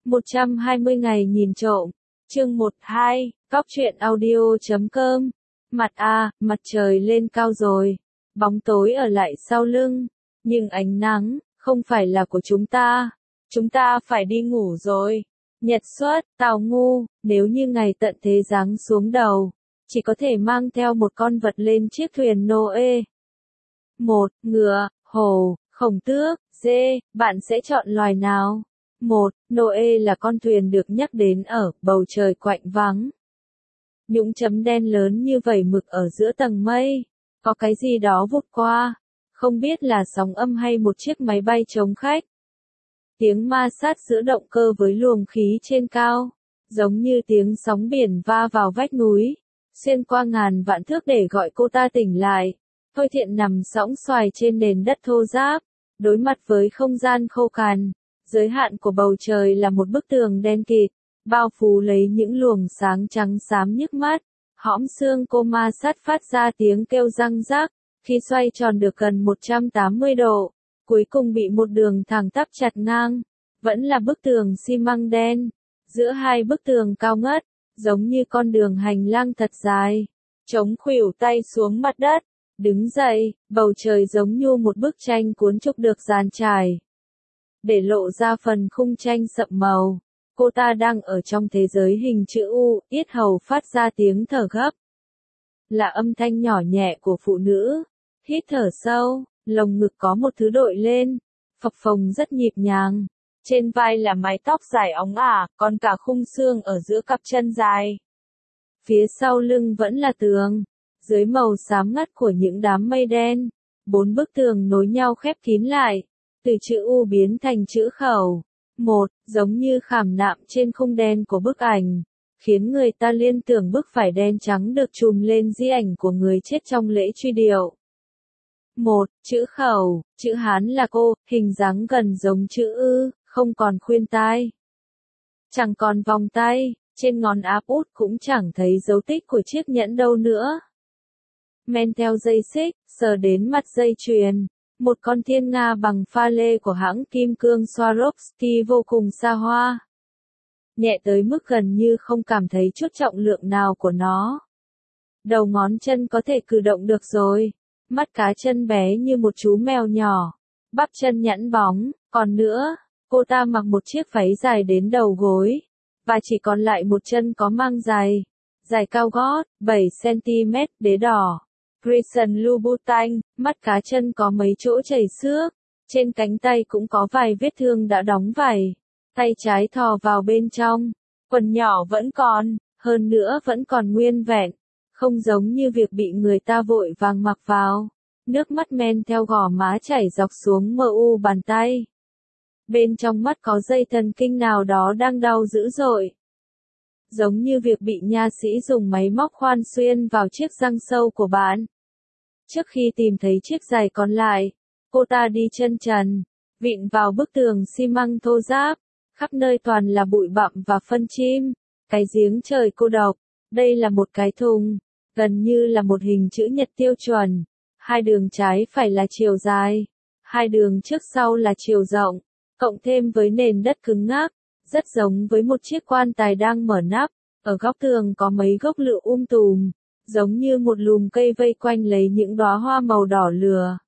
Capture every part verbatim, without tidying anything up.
một trăm hai mươi ngày nhìn trộm. Chương một hai, Cóc truyện audio chấm com. Mặt a, mặt trời lên cao rồi. Bóng tối ở lại sau lưng. Nhưng ánh nắng, không phải là của chúng ta. Chúng ta phải đi ngủ rồi. Nhật xuất, Tào Ngu, nếu như ngày tận thế giáng xuống đầu, chỉ có thể mang theo một con vật lên chiếc thuyền Noe. Một, ngựa, hổ, khổng tước, dê, bạn sẽ chọn loài nào? Một, Noe là con thuyền được nhắc đến ở bầu trời quạnh vắng. Những chấm đen lớn như vẩy mực ở giữa tầng mây. Có cái gì đó vụt qua. Không biết là sóng âm hay một chiếc máy bay chống khách. Tiếng ma sát giữa động cơ với luồng khí trên cao. Giống như tiếng sóng biển va vào vách núi. Xuyên qua ngàn vạn thước để gọi cô ta tỉnh lại. Thôi Thiện nằm sõng xoài trên nền đất thô ráp. Đối mặt với không gian khô cằn. Giới hạn của bầu trời là một bức tường đen kịt. Bao phủ lấy những luồng sáng trắng xám nhức mắt. Hõm xương cô ma sát phát ra tiếng kêu răng rác. Khi xoay tròn được gần một trăm tám mươi độ. Cuối cùng bị một đường thẳng tắp chặt ngang. Vẫn là bức tường xi măng đen. Giữa hai bức tường cao ngất. Giống như con đường hành lang thật dài. Chống khuỷu tay xuống mặt đất. Đứng dậy, bầu trời giống như một bức tranh cuốn trục được dàn trải. Để lộ ra phần khung tranh sậm màu. Cô ta đang ở trong thế giới hình chữ U, yết hầu phát ra tiếng thở gấp. Là âm thanh nhỏ nhẹ của phụ nữ. Hít thở sâu, lồng ngực có một thứ đội lên. Phập phồng rất nhịp nhàng. Trên vai là mái tóc dài óng ả, còn cả khung xương ở giữa cặp chân dài. Phía sau lưng vẫn là tường. Dưới màu xám ngắt của những đám mây đen. Bốn bức tường nối nhau khép kín lại. Từ chữ U biến thành chữ khẩu. Một, giống như khảm nạm trên khung đen của bức ảnh. Khiến người ta liên tưởng bức vải đen trắng được chùm lên di ảnh của người chết trong lễ truy điệu. Một, chữ khẩu, chữ Hán là cô, hình dáng gần giống chữ Ư, không còn khuyên tai. Chẳng còn vòng tay, trên ngón áp út cũng chẳng thấy dấu tích của chiếc nhẫn đâu nữa. Men theo dây xích, sờ đến mặt dây chuyền. Một con thiên nga bằng pha lê của hãng kim cương Swarovski vô cùng xa hoa. Nhẹ tới mức gần như không cảm thấy chút trọng lượng nào của nó. Đầu ngón chân có thể cử động được rồi. Mắt cá chân bé như một chú mèo nhỏ. Bắp chân nhẵn bóng. Còn nữa, cô ta mặc một chiếc váy dài đến đầu gối. Và chỉ còn lại một chân có mang giày. Giày cao gót, bảy xăng ti mét, đế đỏ. Christian Louboutin, mắt cá chân có mấy chỗ chảy xước. Trên cánh tay cũng có vài vết thương đã đóng vảy. Tay trái thò vào bên trong. Quần nhỏ vẫn còn, hơn nữa vẫn còn nguyên vẹn. Không giống như việc bị người ta vội vàng mặc vào. Nước mắt men theo gò má chảy dọc xuống mờ u bàn tay. Bên trong mắt có dây thần kinh nào đó đang đau dữ dội. Giống như việc bị nha sĩ dùng máy móc khoan xuyên vào chiếc răng sâu của bạn. Trước khi tìm thấy chiếc giày còn lại, cô ta đi chân trần, vịn vào bức tường xi măng thô ráp, khắp nơi toàn là bụi bặm và phân chim, cái giếng trời cô độc, đây là một cái thùng, gần như là một hình chữ nhật tiêu chuẩn, hai đường trái phải là chiều dài, hai đường trước sau là chiều rộng, cộng thêm với nền đất cứng ngắc, rất giống với một chiếc quan tài đang mở nắp, ở góc tường có mấy gốc lựu um tùm. Giống như một lùm cây vây quanh lấy những đóa hoa màu đỏ lửa.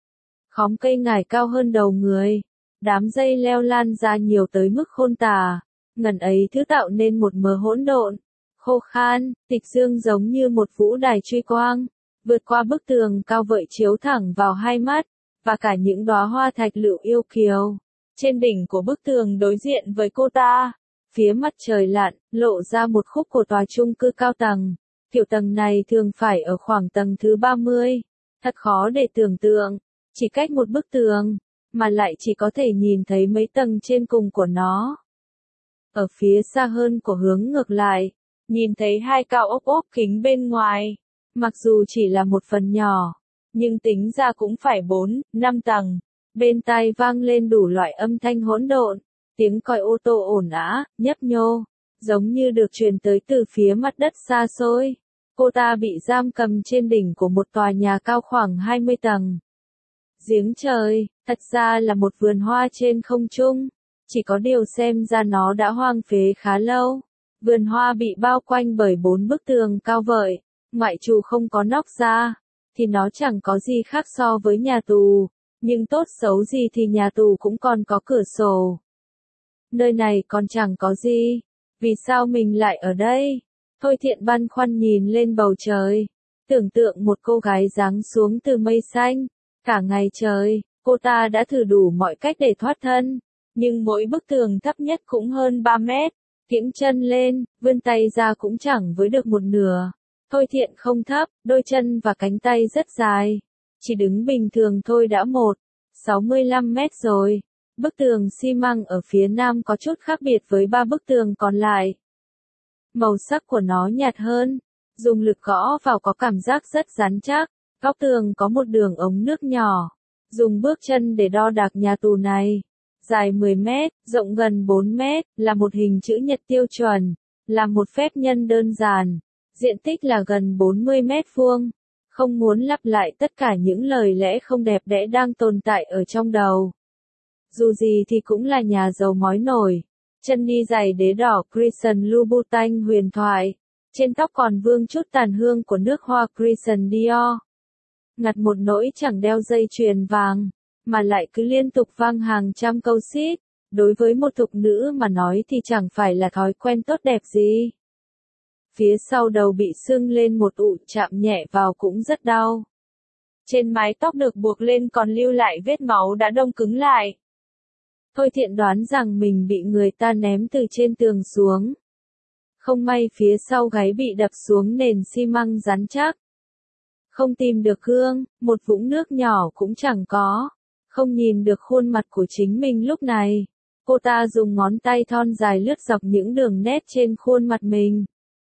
Khóm cây ngải cao hơn đầu người. Đám dây leo lan ra nhiều tới mức khôn tả. Ngần ấy thứ tạo nên một mớ hỗn độn. Khô khan, tịch dương giống như một vũ đài truy quang. Vượt qua bức tường cao vợi chiếu thẳng vào hai mắt. Và cả những đóa hoa thạch lựu yêu kiều. Trên đỉnh của bức tường đối diện với cô ta. Phía mặt trời lặn, lộ ra một khúc của tòa chung cư cao tầng. Kiểu tầng này thường phải ở khoảng tầng thứ ba mươi. Thật khó để tưởng tượng. Chỉ cách một bức tường. Mà lại chỉ có thể nhìn thấy mấy tầng trên cùng của nó. Ở phía xa hơn của hướng ngược lại. Nhìn thấy hai cao ốc ốp kính bên ngoài. Mặc dù chỉ là một phần nhỏ. Nhưng tính ra cũng phải bốn, năm tầng. Bên tai vang lên đủ loại âm thanh hỗn độn. Tiếng còi ô tô ồn ào, nhấp nhô. Giống như được truyền tới từ phía mặt đất xa xôi. Cô ta bị giam cầm trên đỉnh của một tòa nhà cao khoảng hai mươi tầng. Giếng trời, thật ra là một vườn hoa trên không trung. Chỉ có điều xem ra nó đã hoang phế khá lâu. Vườn hoa bị bao quanh bởi bốn bức tường cao vời, ngoại trừ không có nóc ra, thì nó chẳng có gì khác so với nhà tù, nhưng tốt xấu gì thì nhà tù cũng còn có cửa sổ. Nơi này còn chẳng có gì, vì sao mình lại ở đây? Thôi Thiện băn khoăn nhìn lên bầu trời, tưởng tượng một cô gái giáng xuống từ mây xanh, cả ngày trời, cô ta đã thử đủ mọi cách để thoát thân, nhưng mỗi bức tường thấp nhất cũng hơn ba mét, kiễng chân lên, vươn tay ra cũng chẳng với được một nửa. Thôi Thiện không thấp, đôi chân và cánh tay rất dài, chỉ đứng bình thường thôi đã một phẩy sáu mươi lăm mét rồi. Bức tường xi măng ở phía nam có chút khác biệt với ba bức tường còn lại. Màu sắc của nó nhạt hơn, dùng lực gõ vào có cảm giác rất rắn chắc. Góc tường có một đường ống nước nhỏ, dùng bước chân để đo đạc nhà tù này. Dài mười mét, rộng gần bốn mét, là một hình chữ nhật tiêu chuẩn, là một phép nhân đơn giản. Diện tích là gần bốn mươi mét vuông. Không muốn lặp lại tất cả những lời lẽ không đẹp đẽ đang tồn tại ở trong đầu. Dù gì thì cũng là nhà giàu mói nổi. Chân đi giày đế đỏ Christian Louboutin huyền thoại. Trên tóc còn vương chút tàn hương của nước hoa Christian Dior. Ngặt một nỗi chẳng đeo dây chuyền vàng, mà lại cứ liên tục vang hàng trăm câu xít. Đối với một thục nữ mà nói thì chẳng phải là thói quen tốt đẹp gì. Phía sau đầu bị sưng lên một ụ, chạm nhẹ vào cũng rất đau. Trên mái tóc được buộc lên còn lưu lại vết máu đã đông cứng lại. Thôi Thiện đoán rằng mình bị người ta ném từ trên tường xuống. Không may phía sau gáy bị đập xuống nền xi măng rắn chắc. Không tìm được gương, một vũng nước nhỏ cũng chẳng có. Không nhìn được khuôn mặt của chính mình lúc này. Cô ta dùng ngón tay thon dài lướt dọc những đường nét trên khuôn mặt mình.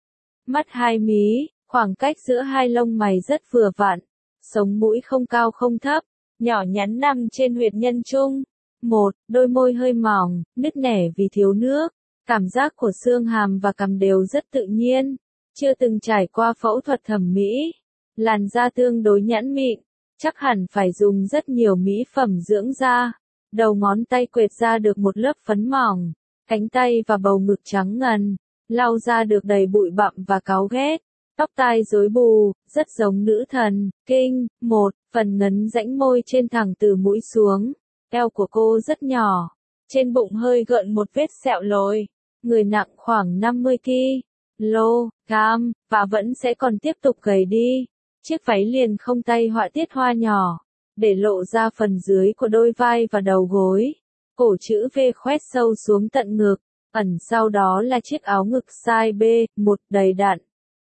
Mắt hai mí, khoảng cách giữa hai lông mày rất vừa vặn. Sống mũi không cao không thấp, nhỏ nhắn nằm trên huyệt nhân trung. Một, đôi môi hơi mỏng, nứt nẻ vì thiếu nước. Cảm giác của xương hàm và cằm đều rất tự nhiên. Chưa từng trải qua phẫu thuật thẩm mỹ. Làn da tương đối nhẵn mịn. Chắc hẳn phải dùng rất nhiều mỹ phẩm dưỡng da. Đầu ngón tay quệt ra được một lớp phấn mỏng. Cánh tay và bầu ngực trắng ngần. Lau ra được đầy bụi bặm và cáu ghét. Tóc tai rối bù, rất giống nữ thần, kinh. Một, phần ngấn rãnh môi trên thẳng từ mũi xuống. Eo của cô rất nhỏ. Trên bụng hơi gợn một vết sẹo lồi. Người nặng khoảng năm mươi ki lô gam, và vẫn sẽ còn tiếp tục gầy đi. Chiếc váy liền không tay họa tiết hoa nhỏ, để lộ ra phần dưới của đôi vai và đầu gối. Cổ chữ V khoét sâu xuống tận ngực, ẩn sau đó là chiếc áo ngực size B một đầy đặn.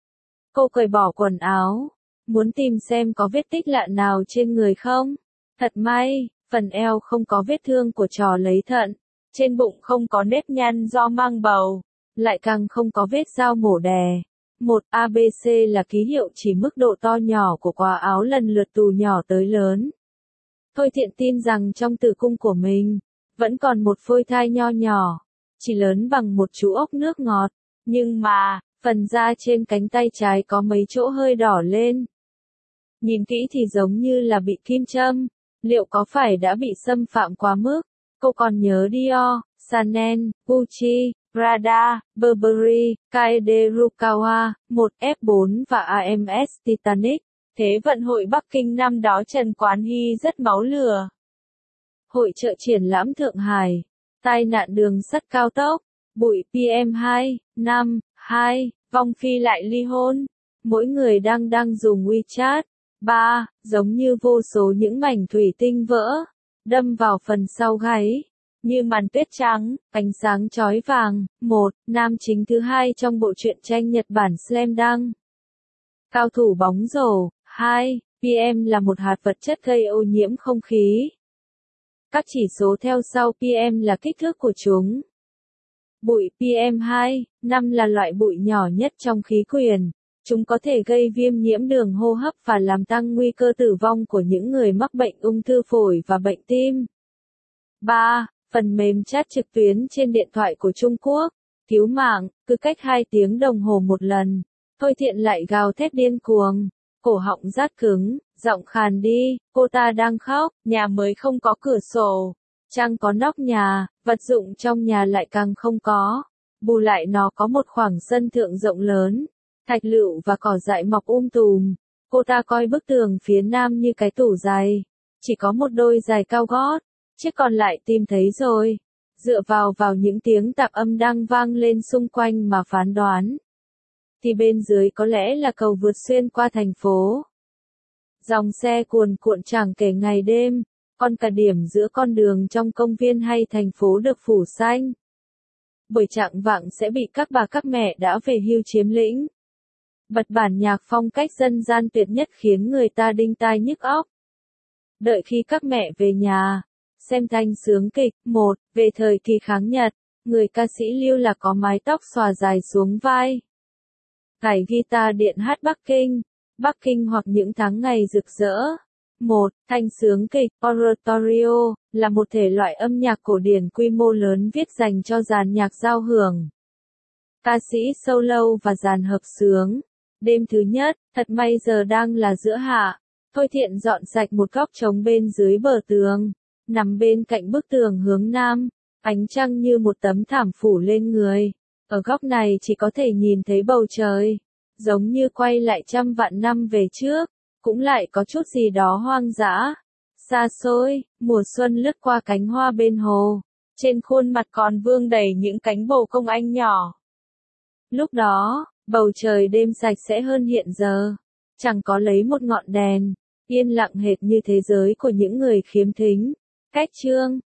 Cô cởi bỏ quần áo, muốn tìm xem có vết tích lạ nào trên người không. Thật may, phần eo không có vết thương của trò lấy thận, trên bụng không có nếp nhăn do mang bầu, lại càng không có vết dao mổ đè. Một a bê xê là ký hiệu chỉ mức độ to nhỏ của quả áo lần lượt từ nhỏ tới lớn. Thôi Thiện tin rằng trong tử cung của mình, vẫn còn một phôi thai nho nhỏ, chỉ lớn bằng một chú ốc nước ngọt, nhưng mà, phần da trên cánh tay trái có mấy chỗ hơi đỏ lên. Nhìn kỹ thì giống như là bị kim châm, liệu có phải đã bị xâm phạm quá mức? Cô còn nhớ Dior, Chanel, Gucci, Prada, Burberry, Kaede Rukawa, một F bốn và a em ét Titanic. Thế vận hội Bắc Kinh năm đó Trần Quán Hy rất máu lửa. Hội chợ triển lãm Thượng Hải, tai nạn đường sắt cao tốc, bụi pê em hai, năm, hai, vong phi lại ly hôn. Mỗi người đang đang dùng WeChat. Ba, giống như vô số những mảnh thủy tinh vỡ, đâm vào phần sau gáy. Như màn tuyết trắng, ánh sáng chói vàng. Một, nam chính thứ hai trong bộ truyện tranh Nhật Bản Slam Dunk. Cao thủ bóng rổ. Hai, pê em là một hạt vật chất gây ô nhiễm không khí. Các chỉ số theo sau pê em là kích thước của chúng. Bụi pê em hai, năm là loại bụi nhỏ nhất trong khí quyển. Chúng có thể gây viêm nhiễm đường hô hấp và làm tăng nguy cơ tử vong của những người mắc bệnh ung thư phổi và bệnh tim. Ba, phần mềm chat trực tuyến trên điện thoại của Trung Quốc, thiếu mạng, cứ cách hai tiếng đồng hồ một lần. Thôi Thiện lại gào thét điên cuồng, cổ họng rát cứng, giọng khàn đi, cô ta đang khóc, nhà mới không có cửa sổ, chẳng có nóc nhà, vật dụng trong nhà lại càng không có. Bù lại nó có một khoảng sân thượng rộng lớn, thạch lựu và cỏ dại mọc um tùm. Cô ta coi bức tường phía nam như cái tủ giày, chỉ có một đôi giày cao gót, chiếc còn lại tìm thấy rồi. Dựa vào vào những tiếng tạp âm đang vang lên xung quanh mà phán đoán, thì bên dưới có lẽ là cầu vượt xuyên qua thành phố. Dòng xe cuồn cuộn chẳng kể ngày đêm, còn cả điểm giữa con đường trong công viên hay thành phố được phủ xanh. Buổi chạng vạng sẽ bị các bà các mẹ đã về hưu chiếm lĩnh. Bật bản nhạc phong cách dân gian tuyệt nhất khiến người ta đinh tai nhức óc. Đợi khi các mẹ về nhà, xem thanh sướng kịch. Một, về thời kỳ kháng Nhật, người ca sĩ Lưu Lạc có mái tóc xòa dài xuống vai, cài guitar điện hát Bắc Kinh, Bắc Kinh hoặc những tháng ngày rực rỡ. Một, thanh sướng kịch oratorio là một thể loại âm nhạc cổ điển quy mô lớn viết dành cho dàn nhạc giao hưởng, ca sĩ solo và dàn hợp xướng. Đêm thứ nhất, thật may giờ đang là giữa hạ. Thôi Thiện dọn sạch một góc trống bên dưới bờ tường, nằm bên cạnh bức tường hướng nam, ánh trăng như một tấm thảm phủ lên người. Ở góc này chỉ có thể nhìn thấy bầu trời, giống như quay lại trăm vạn năm về trước, cũng lại có chút gì đó hoang dã, xa xôi. Mùa xuân lướt qua cánh hoa bên hồ, trên khuôn mặt còn vương đầy những cánh bồ công anh nhỏ. Lúc đó, bầu trời đêm sạch sẽ hơn hiện giờ, chẳng có lấy một ngọn đèn, yên lặng hệt như thế giới của những người khiếm thính. Cách chương